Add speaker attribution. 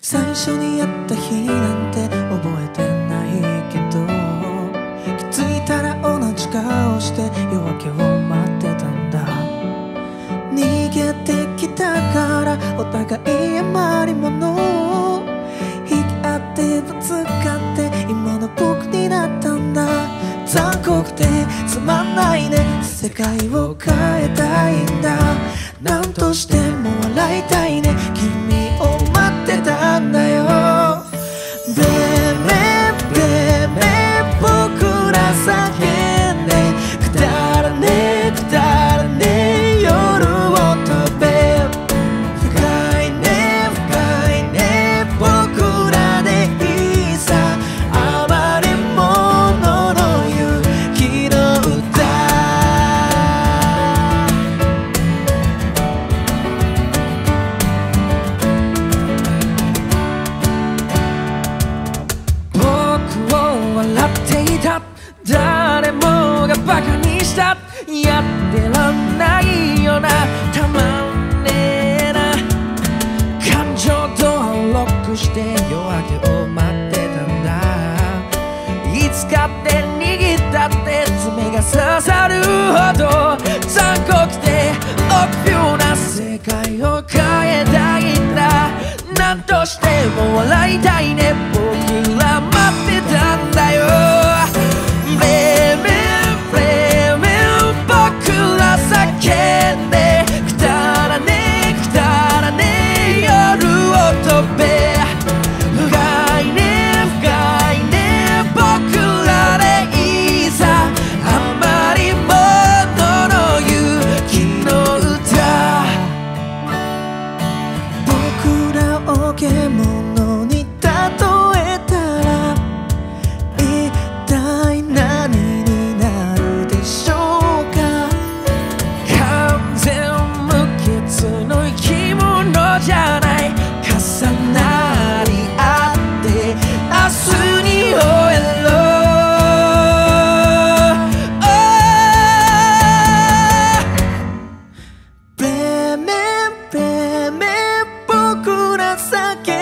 Speaker 1: 最初に会った日なんて覚えてないけど、気づいたら同じ顔して夜明けを待ってたんだ。逃げてきたからお互い余り物を引き合ってぶつかって今の僕になったんだ。残酷でつまんないね、世界を変えたいんだ。何としても笑いたいね、君を待ってたんだよ。ベメベメ僕ら叫んでくだらねえくだらねえ夜を飛べ。深いね深いね僕らでいいさ、余り物の勇気の歌。僕を笑っていた、誰もがバカにした、やってらんないよな、たまんねえな。感情登録して夜明けを待ってたんだ。いつかって握ったって爪が刺さるほど残酷で臆病な世界を変えたいんだ。何としても笑いたいね、僕ら待ってたんだよ。ベメベメ僕ら叫んでくだらねえくだらねえ夜を飛べ。深いね深いね僕らでいいさ、余り物の勇気の歌。僕らを獣に例えたら一体何になるでしょうか。完全無欠の生き物じゃない、重なり合って明日に終えろ。ベメベメ僕ら叫